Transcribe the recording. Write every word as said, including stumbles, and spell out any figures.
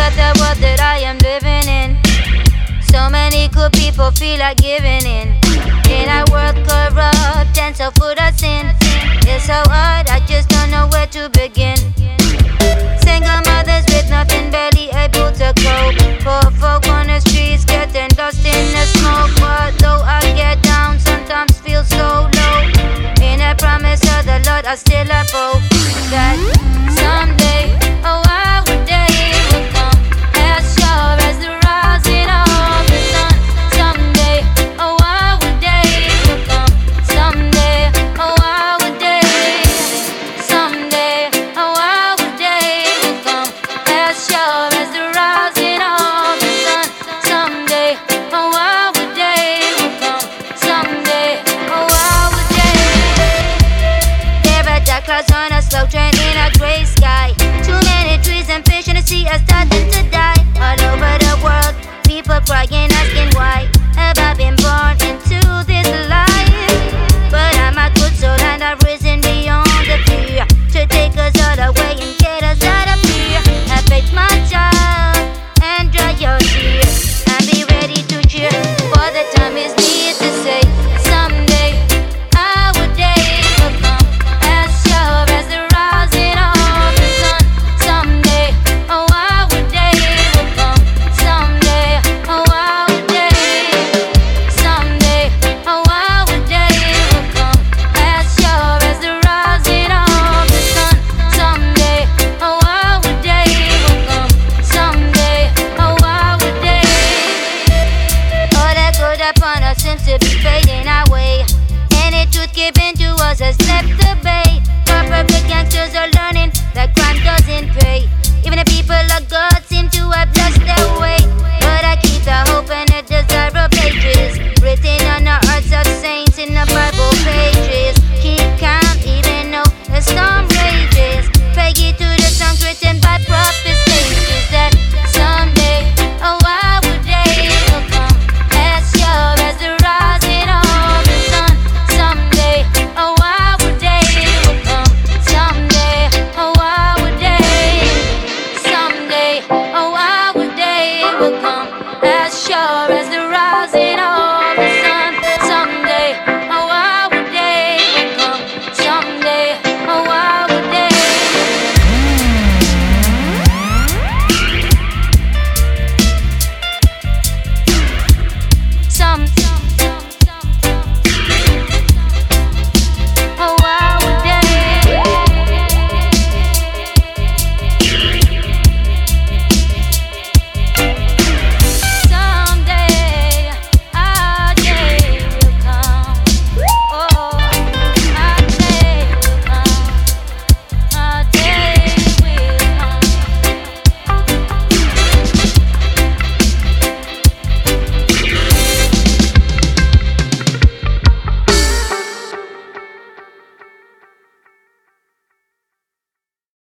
better world that I am living in. So many good people feel like giving in. In a world corrupt and so full of sin. It's so hard, I just don't know where to begin. Single mothers with nothing, barely able to cope. Poor folk on the streets getting lost in the smoke. But though I get down, sometimes feel so low. In a promise of the Lord, I still have hope that someday, oh, I would day will come, as sure as the rising of the sun. Someday, oh, I would day will come. Someday, oh, I would day. Someday, oh, I would day will come, as sure as the rising of the sun. Someday, oh, I would day will come. Someday, oh, I would day. There are dark clouds on a slow train in a gray sky.